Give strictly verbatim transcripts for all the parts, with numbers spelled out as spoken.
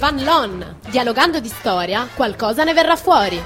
Fan Lon. Dialogando di storia, qualcosa ne verrà fuori.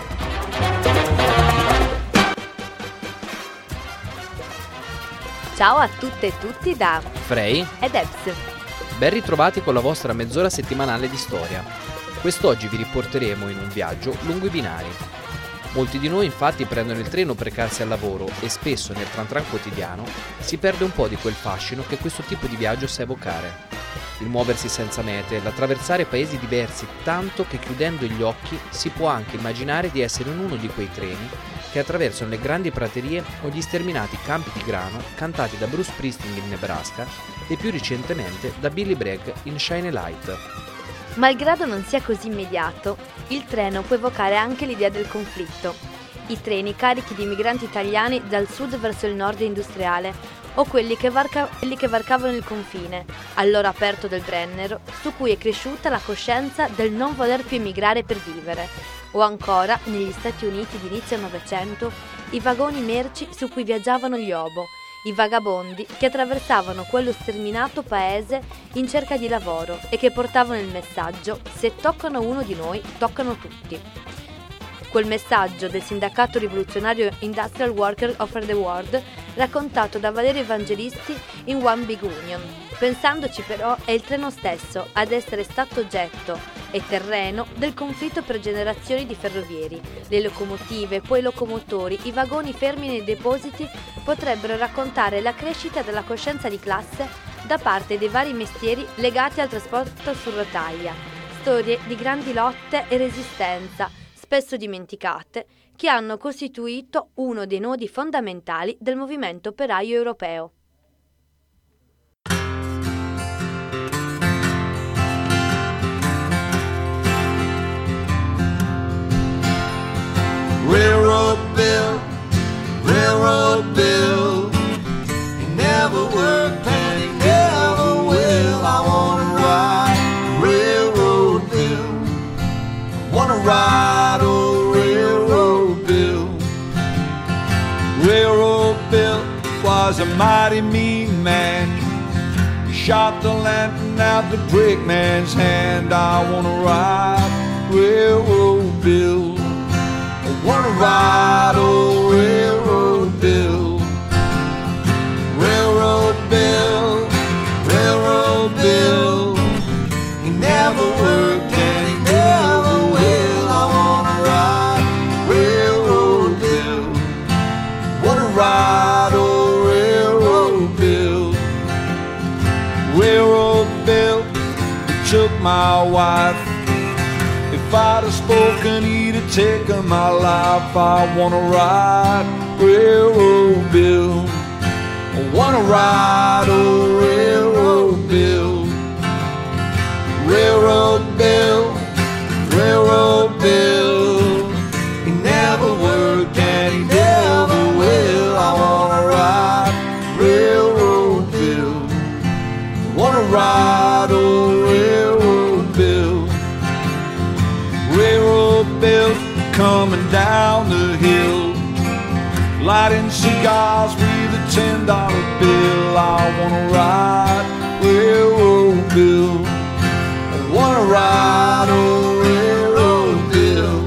Ciao a tutte e tutti da Frey ed Ebs. Ben ritrovati con la vostra mezz'ora settimanale di storia. Quest'oggi vi riporteremo in un viaggio lungo i binari. Molti di noi infatti prendono il treno per recarsi al lavoro e spesso nel tran tran quotidiano si perde un po' di quel fascino che questo tipo di viaggio sa evocare. Il muoversi senza mete, l'attraversare paesi diversi tanto che chiudendo gli occhi si può anche immaginare di essere in uno di quei treni che attraversano le grandi praterie o gli sterminati campi di grano cantati da Bruce Springsteen in Nebraska e più recentemente da Billy Bragg in Shine a Light. Malgrado non sia così immediato, il treno può evocare anche l'idea del conflitto. I treni carichi di migranti italiani dal sud verso il nord industriale o quelli che, varca- quelli che varcavano il confine, allora aperto del Brennero, su cui è cresciuta la coscienza del non voler più emigrare per vivere, o ancora, negli Stati Uniti di inizio Novecento, i vagoni merci su cui viaggiavano gli obo, i vagabondi che attraversavano quello sterminato paese in cerca di lavoro e che portavano il messaggio: se toccano uno di noi, toccano tutti. Quel messaggio del sindacato rivoluzionario Industrial Worker of the World, raccontato da Valerio Evangelisti in One Big Union. Pensandoci però, è il treno stesso ad essere stato oggetto e terreno del conflitto per generazioni di ferrovieri. Le locomotive, poi i locomotori, i vagoni fermi nei depositi potrebbero raccontare la crescita della coscienza di classe da parte dei vari mestieri legati al trasporto su rotaia. Storie di grandi lotte e resistenza, spesso dimenticate, che hanno costituito uno dei nodi fondamentali del movimento operaio europeo. Railroad Bill, Railroad Bill, he never worked and he never will. I wanna ride Railroad Bill, I wanna ride old Railroad Bill. Railroad Bill was a mighty mean man. He shot the lantern out the brakeman's hand. I wanna ride Railroad Bill, I wanna ride old Railroad Bill. Railroad Bill, Railroad Bill, he never worked and he never will. I wanna ride Railroad Bill, wanna ride old Railroad Bill. Railroad Bill, he took my wife. If I'd have spoken, he'd have taken my life. I wanna ride Railroad Bill, I wanna ride old Railroad Bill. Railroad Bill, Railroad Bill, he never worked and he never will. I wanna ride Railroad Bill, I wanna ride old Railroad Bill. Railroad Bill coming down the hill, lighting cigars with a ten dollar bill. I wanna ride Railroad Bill, I wanna ride old Railroad Bill.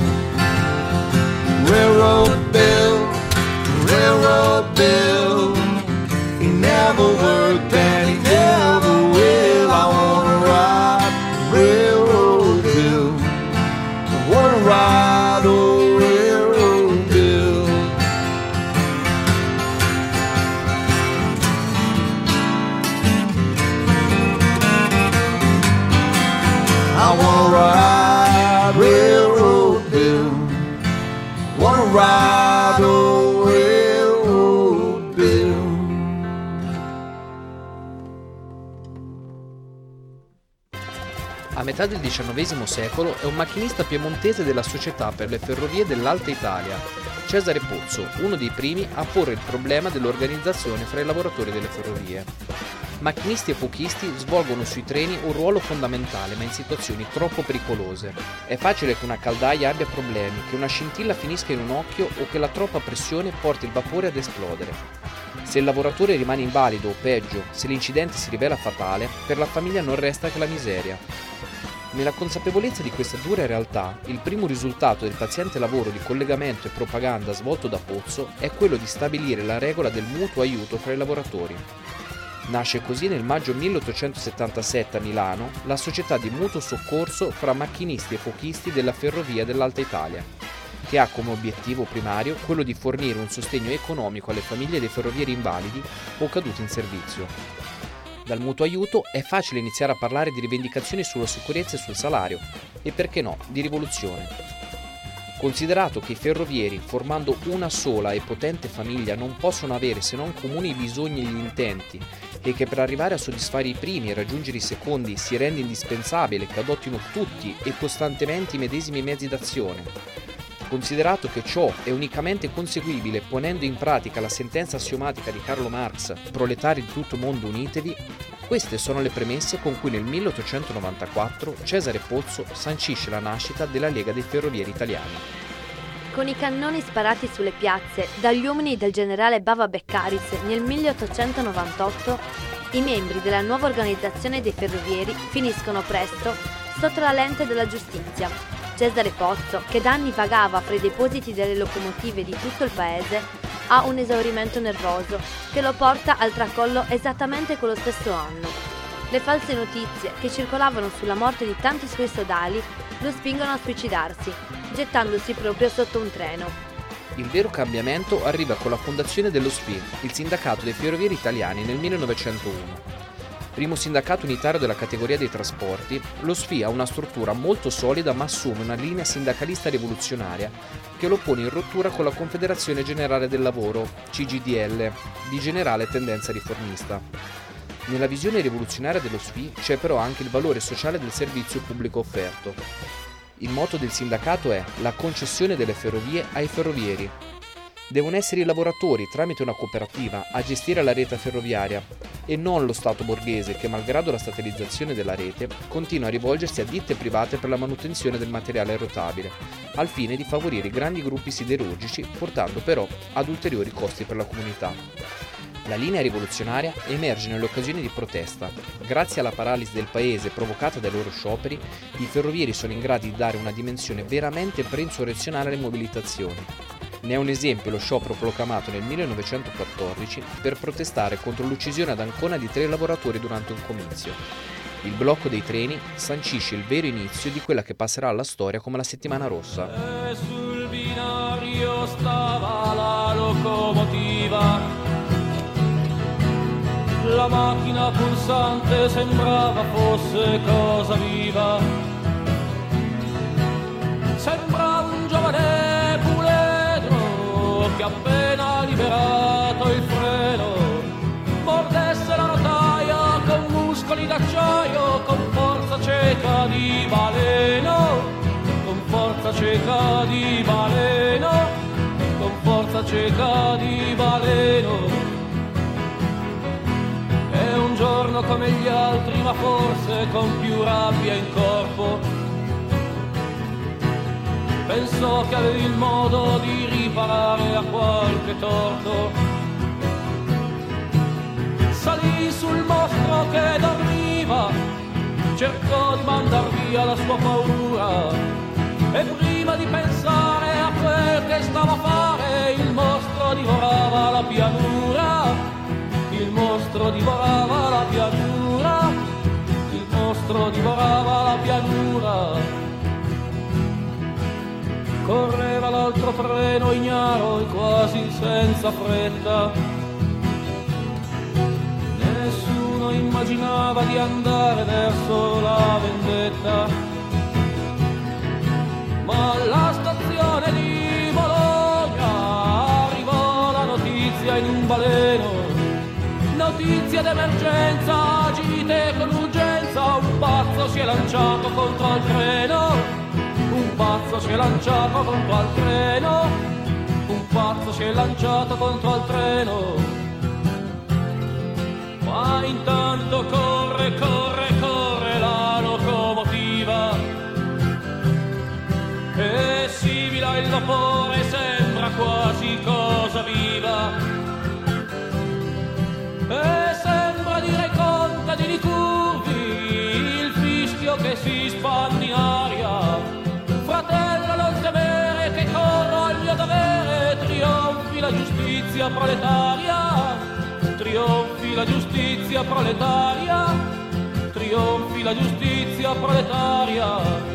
Railroad Bill, Railroad Bill, he never worked and he never will. I wanna ride Railroad Bill, I wanna ride old Railroad Bill. I wanna ride Railroad Bill, wanna ride old Railroad Bill. A metà del diciannovesimo secolo è un macchinista piemontese della Società per le Ferrovie dell'Alta Italia, Cesare Pozzo, uno dei primi a porre il problema dell'organizzazione fra i lavoratori delle ferrovie. Macchinisti e fuochisti svolgono sui treni un ruolo fondamentale, ma in situazioni troppo pericolose. È facile che una caldaia abbia problemi, che una scintilla finisca in un occhio o che la troppa pressione porti il vapore ad esplodere. Se il lavoratore rimane invalido o peggio, se l'incidente si rivela fatale, per la famiglia non resta che la miseria. Nella consapevolezza di questa dura realtà, il primo risultato del paziente lavoro di collegamento e propaganda svolto da Pozzo è quello di stabilire la regola del mutuo aiuto fra i lavoratori. Nasce così nel maggio milleottocentosettantasette a Milano la società di mutuo soccorso fra macchinisti e fuochisti della Ferrovia dell'Alta Italia, che ha come obiettivo primario quello di fornire un sostegno economico alle famiglie dei ferrovieri invalidi o caduti in servizio. Dal mutuo aiuto è facile iniziare a parlare di rivendicazioni sulla sicurezza e sul salario, e perché no, di rivoluzione. Considerato che i ferrovieri, formando una sola e potente famiglia, non possono avere se non comuni bisogni e gli intenti, e che per arrivare a soddisfare i primi e raggiungere i secondi si rende indispensabile che adottino tutti e costantemente i medesimi mezzi d'azione, considerato che ciò è unicamente conseguibile ponendo in pratica la sentenza assiomatica di Carlo Marx, proletari di tutto mondo unitevi, queste sono le premesse con cui nel milleottocentonovantaquattro Cesare Pozzo sancisce la nascita della Lega dei Ferrovieri Italiani. Con i cannoni sparati sulle piazze dagli uomini del generale Bava Beccaris nel milleottocentonovantotto, i membri della nuova organizzazione dei ferrovieri finiscono presto sotto la lente della giustizia. Cesare Pozzo, che da anni vagava fra i depositi delle locomotive di tutto il paese, ha un esaurimento nervoso che lo porta al tracollo esattamente quello stesso anno. Le false notizie che circolavano sulla morte di tanti suoi sodali lo spingono a suicidarsi, gettandosi proprio sotto un treno. Il vero cambiamento arriva con la fondazione dello S F I, il sindacato dei ferrovieri italiani, nel millenovecentouno. Primo sindacato unitario della categoria dei trasporti, lo S F I ha una struttura molto solida ma assume una linea sindacalista rivoluzionaria che lo pone in rottura con la Confederazione Generale del Lavoro, C G D L, di generale tendenza riformista. Nella visione rivoluzionaria dello S F I c'è però anche il valore sociale del servizio pubblico offerto. Il motto del sindacato è la concessione delle ferrovie ai ferrovieri. Devono essere i lavoratori, tramite una cooperativa, a gestire la rete ferroviaria e non lo Stato borghese che, malgrado la statalizzazione della rete, continua a rivolgersi a ditte private per la manutenzione del materiale rotabile, al fine di favorire i grandi gruppi siderurgici, portando però ad ulteriori costi per la comunità. La linea rivoluzionaria emerge nelle occasioni di protesta. Grazie alla paralisi del paese provocata dai loro scioperi, i ferrovieri sono in grado di dare una dimensione veramente pre-insurrezionale alle mobilitazioni. Ne è un esempio lo sciopero proclamato nel millenovecentoquattordici per protestare contro l'uccisione ad Ancona di tre lavoratori durante un comizio. Il blocco dei treni sancisce il vero inizio di quella che passerà alla storia come la Settimana Rossa. E sul binario stava la locomotiva, la macchina pulsante sembrava fosse cosa viva, sembrava un giovane puledro che appena liberato il freno mordesse la rotaia con muscoli d'acciaio, con forza cieca di baleno, con forza cieca di baleno, con forza cieca di baleno. È un giorno come gli altri, ma forse con più rabbia in corpo. Pensò che avevi il modo di riparare a qualche torto. Salì sul mostro che dormiva, cercò di mandar via la sua paura, e prima di pensare a quel che stava a fare, il mostro divorava la pianura. Il mostro divorava la pianura, il mostro divorava la pianura. Correva l'altro treno ignaro e quasi senza fretta. Nessuno immaginava di andare verso la vendetta. Ma alla stazione di Bologna arrivò la notizia in un baleno. Notizia d'emergenza, agite con urgenza, un pazzo si è lanciato contro il treno, un pazzo si è lanciato contro il treno, un pazzo si è lanciato contro il treno. Ma intanto corre, corre, corre la locomotiva, e simila il vapore, sembra quasi cosa viva. E sembra dire contadini curvi, il fischio che si spande giustizia proletaria, trionfi la giustizia proletaria, trionfi la giustizia proletaria.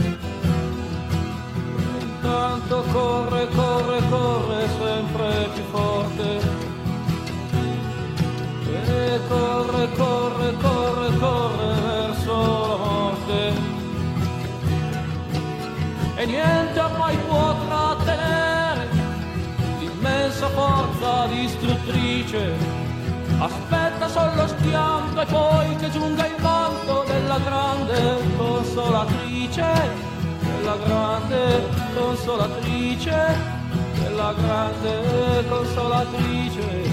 Intanto corre, corre, corre sempre più forte, e corre, corre, corre, corre verso la morte, e niente ormai può trattenere l'immensa forza distruttrice. Aspetta solo lo schianto e poi che giunga il manto della grande consolatrice, della grande consolatrice, della grande consolatrice.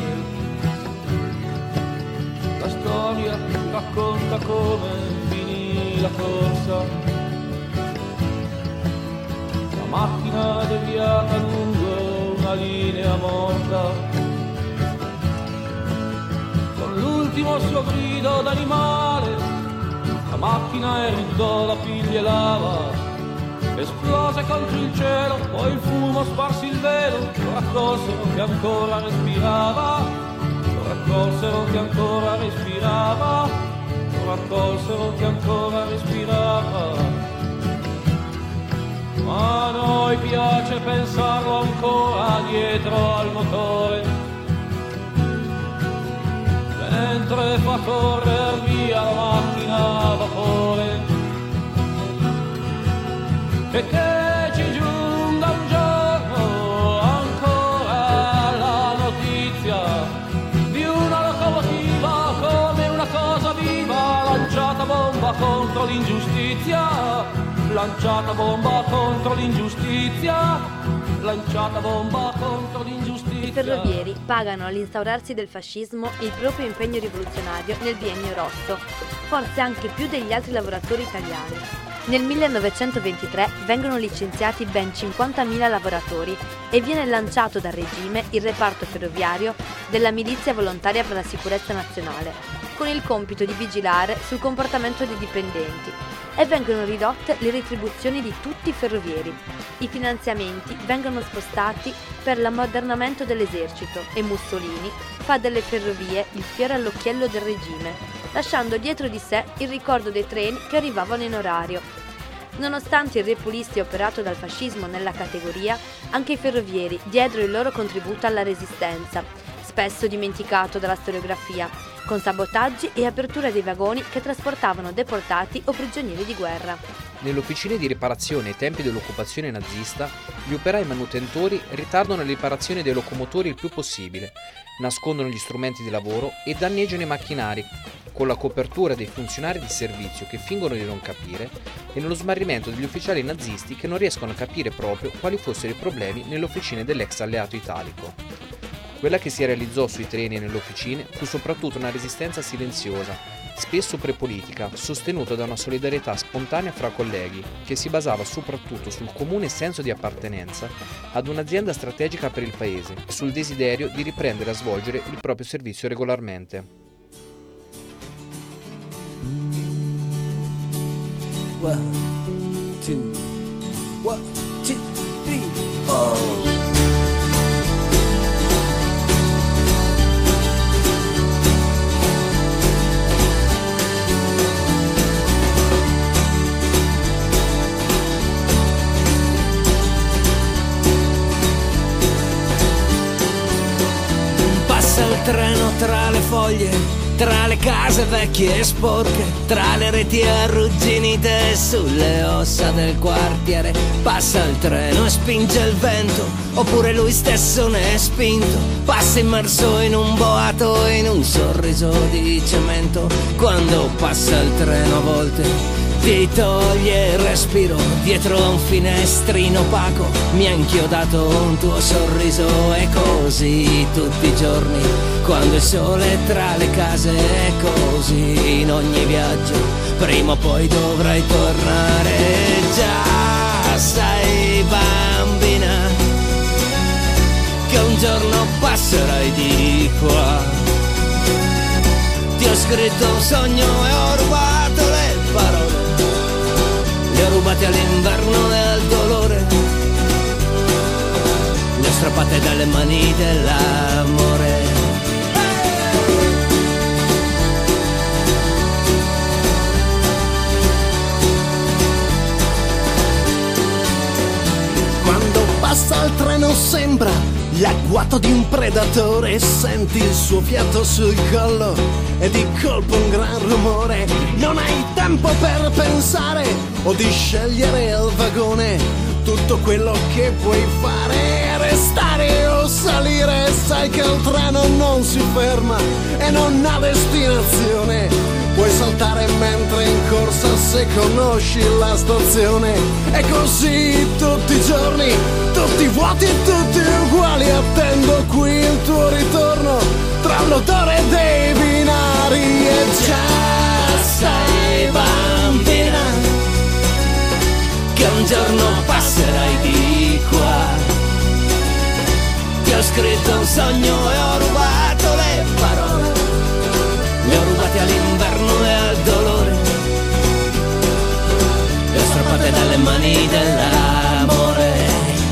La storia racconta come finì la corsa, la macchina deviata lungo una linea morta, con l'ultimo suo grido d'animale la macchina eruttò la piglia e lava, esplose contro il cielo, poi il fumo sparsi il velo, lo raccolsero che ancora respirava, lo raccolsero che ancora respirava, lo raccolsero che ancora respirava. Ma a noi piace pensarlo ancora dietro al motore, mentre fa correre via la macchina a vapore. E che ci giunga un giorno ancora la notizia di una locomotiva come una cosa viva, lanciata bomba contro l'ingiustizia, lanciata bomba contro l'ingiustizia, lanciata bomba contro l'ingiustizia. I ferrovieri pagano all'instaurarsi del fascismo il proprio impegno rivoluzionario nel biennio rosso, forse anche più degli altri lavoratori italiani. Nel millenovecentoventitré vengono licenziati ben cinquantamila lavoratori e viene lanciato dal regime il reparto ferroviario della Milizia Volontaria per la Sicurezza Nazionale, con il compito di vigilare sul comportamento dei dipendenti, e vengono ridotte le retribuzioni di tutti i ferrovieri. I finanziamenti vengono spostati per l'ammodernamento dell'esercito e Mussolini fa delle ferrovie il fiore all'occhiello del regime, lasciando dietro di sé il ricordo dei treni che arrivavano in orario. Nonostante il repulisti operato dal fascismo nella categoria, anche i ferrovieri diedero il loro contributo alla resistenza, spesso dimenticato dalla storiografia, con sabotaggi e apertura dei vagoni che trasportavano deportati o prigionieri di guerra. Nelle officine di riparazione ai tempi dell'occupazione nazista, gli operai manutentori ritardano la riparazione dei locomotori il più possibile, nascondono gli strumenti di lavoro e danneggiano i macchinari, con la copertura dei funzionari di servizio che fingono di non capire e nello smarrimento degli ufficiali nazisti che non riescono a capire proprio quali fossero i problemi nelle officine dell'ex alleato italico. Quella che si realizzò sui treni e nelle officine fu soprattutto una resistenza silenziosa, spesso prepolitica, sostenuta da una solidarietà spontanea fra colleghi, che si basava soprattutto sul comune senso di appartenenza ad un'azienda strategica per il paese e sul desiderio di riprendere a svolgere il proprio servizio regolarmente. One, two, one, two, three, oh. Il treno tra le foglie, tra le case vecchie e sporche, tra le reti arrugginite sulle ossa del quartiere. Passa il treno e spinge il vento, oppure lui stesso ne è spinto. Passa immerso in un boato, in un sorriso di cemento. Quando passa il treno a volte ti toglie il respiro, dietro a un finestrino opaco mi ha inchiodato un tuo sorriso. E così tutti i giorni, quando il sole è tra le case, è così in ogni viaggio, prima o poi dovrai tornare. Già sai bambina, che un giorno passerai di qua. Ti ho scritto un sogno e ho rubato le parole, le ho rubate all'inverno del dolore, le ho strappate dalle dalle mani dell'amore. Passa il treno, sembra l'agguato di un predatore. Senti il suo fiato sul collo e di colpo un gran rumore. Non hai tempo per pensare o di scegliere il vagone. Tutto quello che puoi fare è restare o salire. Sai che il treno non si ferma e non ha destinazione. Puoi saltare mentre in corsa se conosci la stazione. E così tutti i giorni, tutti vuoti e tutti uguali. Attendo qui il tuo ritorno tra l'odore dei binari. E già sai, bambina, che un giorno passerai di qua. Ti ho scritto un sogno e ho rubato le parole. Le ho rubate all'inverno e al dolore. Le ho strappate dalle mani dell'amore.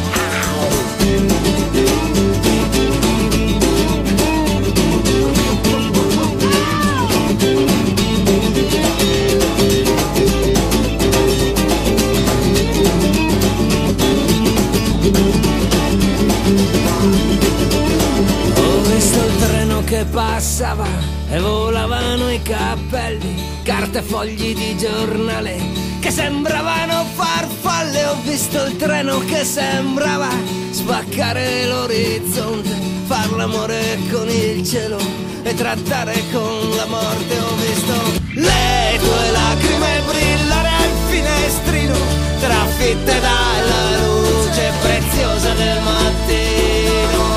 Ho visto il treno che passava e volavano i cappelli, carte e fogli di giornale che sembravano farfalle. Ho visto il treno che sembrava spaccare l'orizzonte, far l'amore con il cielo e trattare con la morte. Ho visto le tue lacrime brillare al finestrino, trafitte dalla luce preziosa del mattino.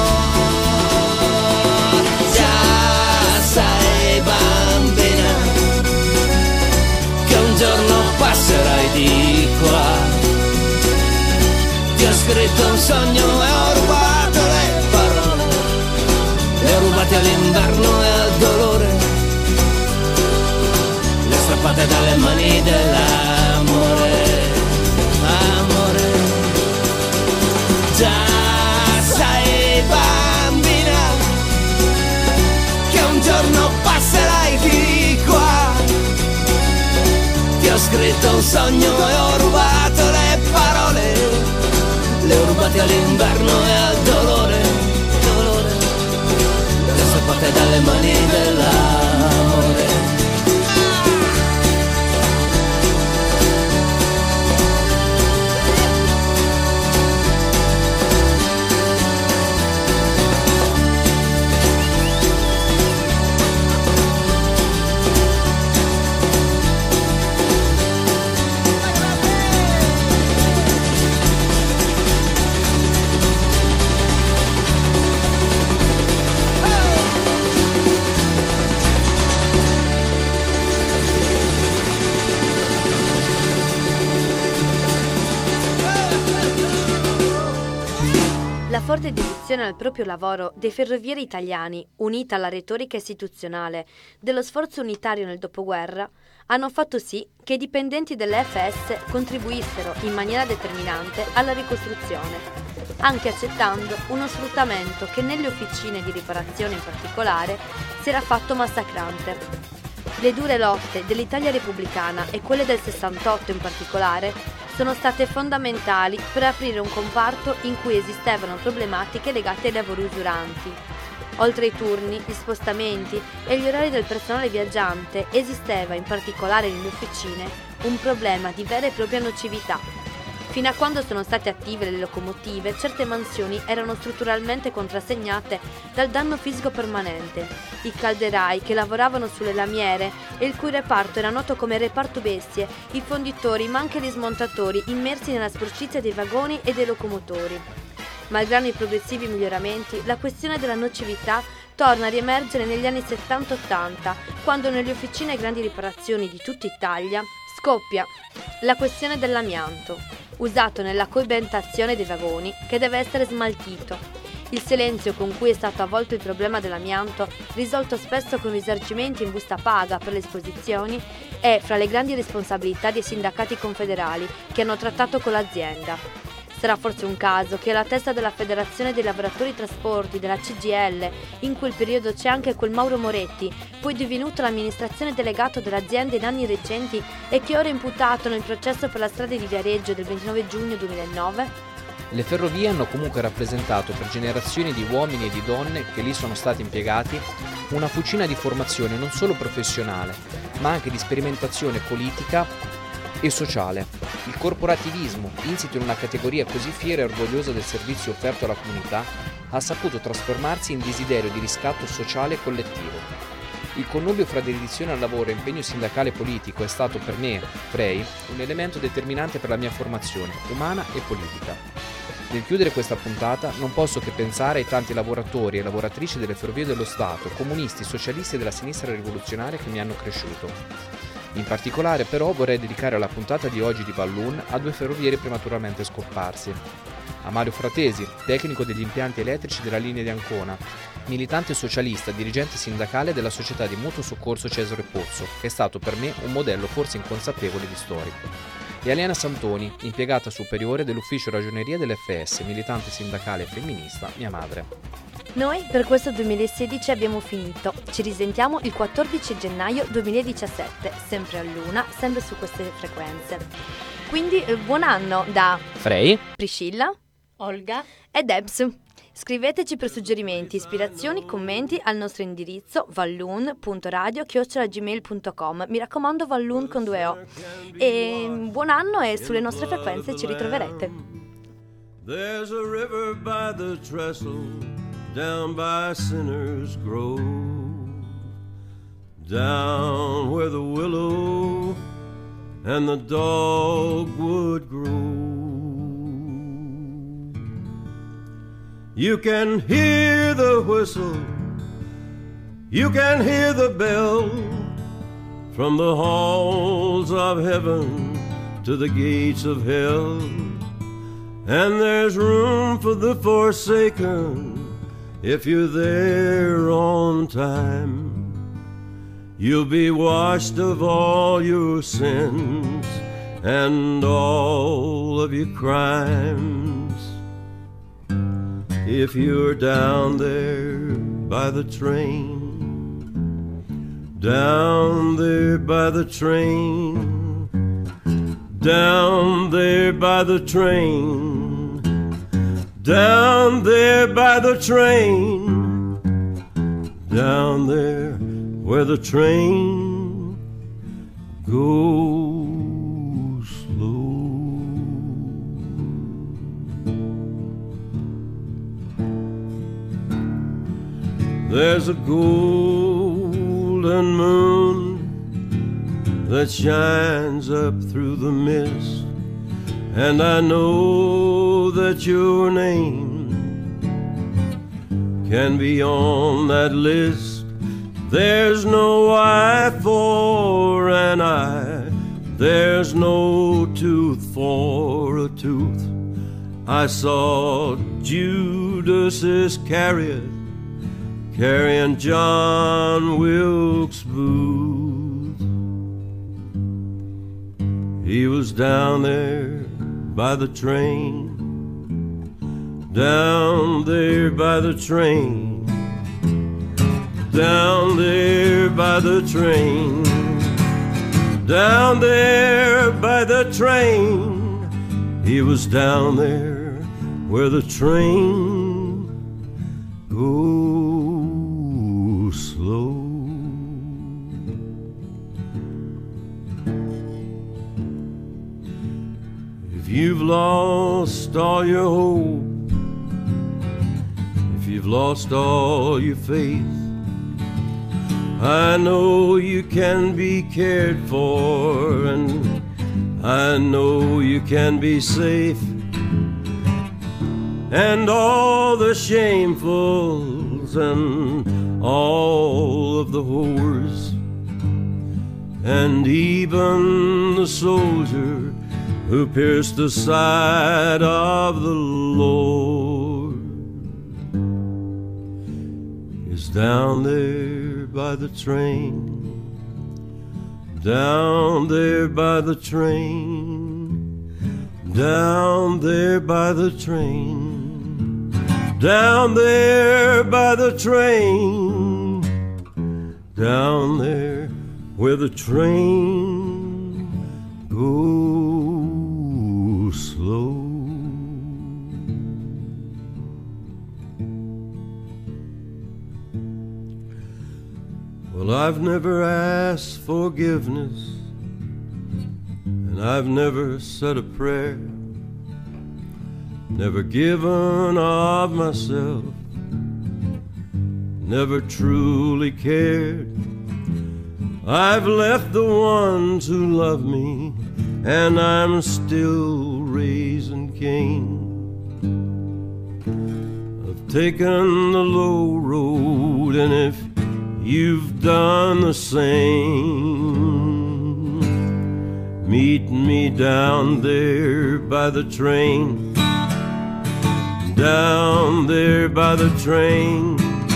Sai, bambina, che un giorno passerai di qua. Ti ho scritto un sogno e ho rubato le parole. Le ho rubate all'inverno e al dolore. Le ho strappate dalle mani dell'amore. Amore. Già sai, bambina, che un giorno passerai di qua. Ti ho scritto un sogno e ho rubato le parole. Le ho rubate all'inverno e al dolore, dolore. Le ho strappate dalle mani dell'amore. La forte dedizione al proprio lavoro dei ferrovieri italiani, unita alla retorica istituzionale dello sforzo unitario nel dopoguerra, hanno fatto sì che i dipendenti dell'F S contribuissero in maniera determinante alla ricostruzione, anche accettando uno sfruttamento che nelle officine di riparazione in particolare si era fatto massacrante. Le dure lotte dell'Italia repubblicana e quelle del sessantotto in particolare sono state fondamentali per aprire un comparto in cui esistevano problematiche legate ai lavori usuranti. Oltre ai turni, gli spostamenti e gli orari del personale viaggiante, esisteva in particolare nelle officine un problema di vera e propria nocività. Fino a quando sono state attive le locomotive, certe mansioni erano strutturalmente contrassegnate dal danno fisico permanente. I calderai che lavoravano sulle lamiere e il cui reparto era noto come reparto bestie, i fonditori ma anche gli smontatori immersi nella sporcizia dei vagoni e dei locomotori. Malgrado i progressivi miglioramenti, la questione della nocività torna a riemergere negli anni settanta ottanta, quando nelle officine e grandi riparazioni di tutta Italia scoppia la questione dell'amianto, usato nella coibentazione dei vagoni, che deve essere smaltito. Il silenzio con cui è stato avvolto il problema dell'amianto, risolto spesso con risarcimenti in busta paga per le esposizioni, è fra le grandi responsabilità dei sindacati confederali che hanno trattato con l'azienda. Sarà forse un caso che alla testa della Federazione dei Lavoratori Trasporti della C G I L, in quel periodo c'è anche quel Mauro Moretti, poi divenuto l'amministrazione delegato dell'azienda in anni recenti e che ora è imputato nel processo per la strada di Viareggio del ventinove giugno duemilanove? Le ferrovie hanno comunque rappresentato per generazioni di uomini e di donne che lì sono stati impiegati una fucina di formazione non solo professionale, ma anche di sperimentazione politica e sociale. Il corporativismo, insito in una categoria così fiera e orgogliosa del servizio offerto alla comunità, ha saputo trasformarsi in desiderio di riscatto sociale e collettivo. Il connubio fra dedizione al lavoro e impegno sindacale e politico è stato per me, Frei, un elemento determinante per la mia formazione umana e politica. Nel chiudere questa puntata non posso che pensare ai tanti lavoratori e lavoratrici delle ferrovie dello Stato, comunisti, socialisti e della sinistra rivoluzionaria che mi hanno cresciuto. In particolare però vorrei dedicare la puntata di oggi di Balloon a due ferrovieri prematuramente scomparsi. A Mario Fratesi, tecnico degli impianti elettrici della linea di Ancona, militante socialista, dirigente sindacale della società di mutuo soccorso Cesare Pozzo, che è stato per me un modello forse inconsapevole di storico. E Aliena Santoni, impiegata superiore dell'ufficio ragioneria dell'F S, militante sindacale e femminista, mia madre. Noi per questo duemilasedici abbiamo finito. Ci risentiamo il quattordici gennaio duemiladiciassette, sempre a Luna, sempre su queste frequenze. Quindi eh, buon anno da Frei, Priscilla, Olga e Debs. Scriveteci per suggerimenti, ispirazioni, commenti al nostro indirizzo valloon punto radio chiocciola gmail punto com. Mi raccomando, Valloon con due O. E buon anno e sulle nostre frequenze ci ritroverete. There's a river by the trestle down by Sinner's Grove, down where the willow and the dogwood grow. You can hear the whistle, you can hear the bell, from the halls of heaven to the gates of hell. And there's room for the forsaken if you're there on time. You'll be washed of all your sins and all of your crimes. If you're down there by the train, down there by the train, down there by the train, down there by the train, down there where the train goes slow. There's a golden moon that shines up through the mist, and I know that your name can be on that list. There's no eye for an eye, there's no tooth for a tooth. I saw Judas Iscariot carrying John Wilkes Booth. He was down there by the train, down there by the train, down there by the train, down there by the train. He was down there where the train goes slow. If you've lost all your hope, if you've lost all your faith, I know you can be cared for, and I know you can be safe. And all the shamefuls and all of the whores, and even the soldier who pierced the side of the Lord, is down there by the train, down there by the train, down there by the train, down there by the train, down there where the train goes slow. Well, I've never asked forgiveness, and I've never said a prayer, never given of myself, never truly cared. I've left the ones who love me, and I'm still raising Cain. I've taken the low road, and if you've done the same, meet me down there by the train, down there by the train,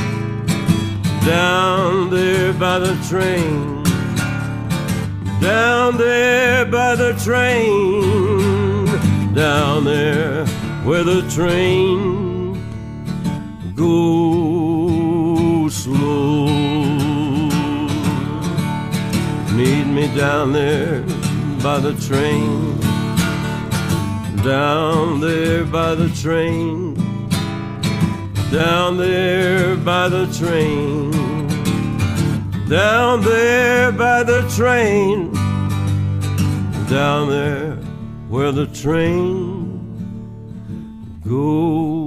down there by the train, down there by the train, down there where the train goes slow. Meet me down there by the train, down there by the train, down there by the train, down there by the train, down there where the train goes